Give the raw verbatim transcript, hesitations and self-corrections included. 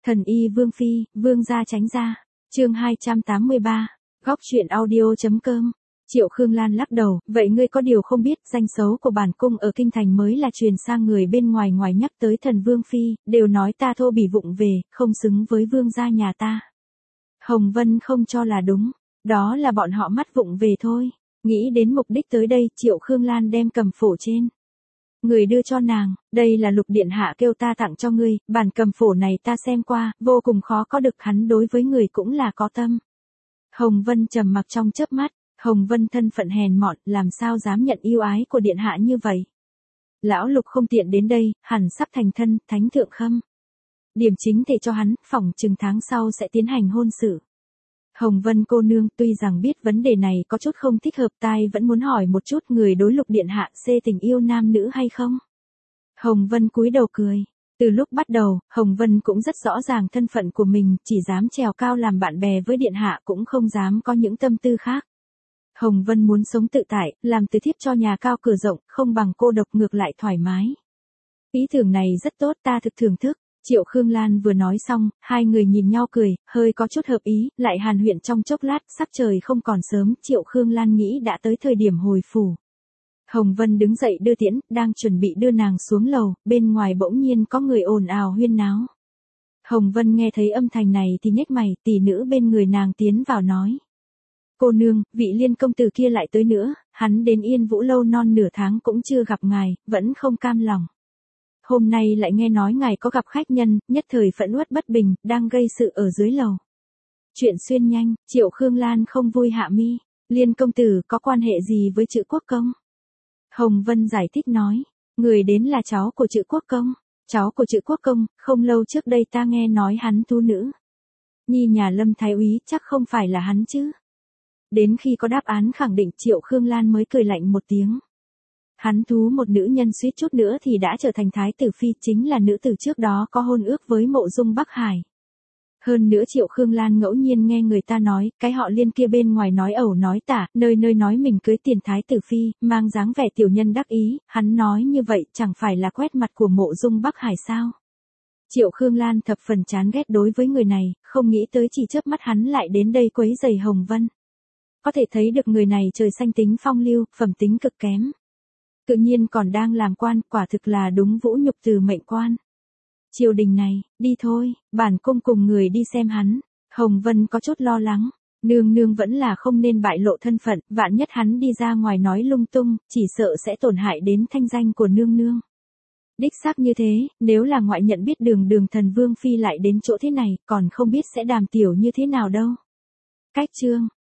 Thần y Vương Phi, Vương gia tránh ra. Chương hai trăm tám mươi ba. Góc truyện audio.com. Triệu Khương Lan lắc đầu, vậy ngươi có điều không biết, danh xấu của bản cung ở kinh thành mới là truyền sang người bên ngoài, ngoài nhắc tới thần Vương Phi, đều nói ta thô bỉ vụng về, không xứng với vương gia nhà ta. Hồng Vân không cho là đúng, đó là bọn họ mắt vụng về thôi. Nghĩ đến mục đích tới đây, Triệu Khương Lan đem cầm phổ trên người đưa cho nàng, đây là Lục điện hạ kêu ta tặng cho ngươi, bản cầm phổ này ta xem qua, vô cùng khó có được, hắn đối với người cũng là có tâm. Hồng Vân trầm mặc trong chớp mắt, Hồng Vân thân phận hèn mọn, làm sao dám nhận yêu ái của điện hạ như vậy. Lão Lục không tiện đến đây, hẳn sắp thành thân, thánh thượng khâm điểm chính thể cho hắn, phỏng chừng tháng sau sẽ tiến hành hôn sự. Hồng Vân cô nương, tuy rằng biết vấn đề này có chút không thích hợp, tai vẫn muốn hỏi một chút, người đối Lục điện hạ xê tình yêu nam nữ hay không? Hồng Vân cúi đầu cười. Từ lúc bắt đầu, Hồng Vân cũng rất rõ ràng thân phận của mình, chỉ dám trèo cao làm bạn bè với điện hạ, cũng không dám có những tâm tư khác. Hồng Vân muốn sống tự tại, làm từ thiếp cho nhà cao cửa rộng, không bằng cô độc, ngược lại thoải mái. Ý tưởng này rất tốt, ta thực thưởng thức. Triệu Khương Lan vừa nói xong, hai người nhìn nhau cười, hơi có chút hợp ý, lại hàn huyên trong chốc lát, sắp trời không còn sớm, Triệu Khương Lan nghĩ đã tới thời điểm hồi phủ. Hồng Vân đứng dậy đưa tiễn, đang chuẩn bị đưa nàng xuống lầu, bên ngoài bỗng nhiên có người ồn ào huyên náo. Hồng Vân nghe thấy âm thanh này thì nhếch mày, tỷ nữ bên người nàng tiến vào nói. Cô nương, vị Liên công tử kia lại tới nữa, hắn đến Yên Vũ lâu non nửa tháng cũng chưa gặp ngài, vẫn không cam lòng. Hôm nay lại nghe nói ngài có gặp khách nhân, nhất thời phẫn uất bất bình, đang gây sự ở dưới lầu. Chuyện xuyên nhanh, Triệu Khương Lan không vui hạ mi. Liên công tử có quan hệ gì với Trữ Quốc Công? Hồng Vân giải thích nói, người đến là cháu của Trữ Quốc Công. Cháu của Trữ Quốc Công, không lâu trước đây ta nghe nói hắn tu nữ nhi nhà Lâm Thái úy, chắc không phải là hắn chứ. Đến khi có đáp án khẳng định, Triệu Khương Lan mới cười lạnh một tiếng. Hắn thú một nữ nhân suýt chút nữa thì đã trở thành thái tử phi, chính là nữ tử trước đó có hôn ước với Mộ Dung Bắc Hải. Hơn nữa Triệu Khương Lan ngẫu nhiên nghe người ta nói, cái họ Liên kia bên ngoài nói ẩu nói tả, nơi nơi nói mình cưới tiền thái tử phi, mang dáng vẻ tiểu nhân đắc ý, hắn nói như vậy chẳng phải là quét mặt của Mộ Dung Bắc Hải sao? Triệu Khương Lan thập phần chán ghét đối với người này, không nghĩ tới chỉ chớp mắt hắn lại đến đây quấy rầy Hồng Vân. Có thể thấy được người này trời xanh tính phong lưu, phẩm tính cực kém. Tự nhiên còn đang làm quan, quả thực là đúng vũ nhục từ mệnh quan. Triều đình này, đi thôi, bản cung cùng người đi xem hắn. Hồng Vân có chút lo lắng, nương nương vẫn là không nên bại lộ thân phận, vạn nhất hắn đi ra ngoài nói lung tung, chỉ sợ sẽ tổn hại đến thanh danh của nương nương. Đích xác như thế, nếu là ngoại nhận biết đường đường thần Vương Phi lại đến chỗ thế này, còn không biết sẽ đàm tiểu như thế nào đâu. Cách chương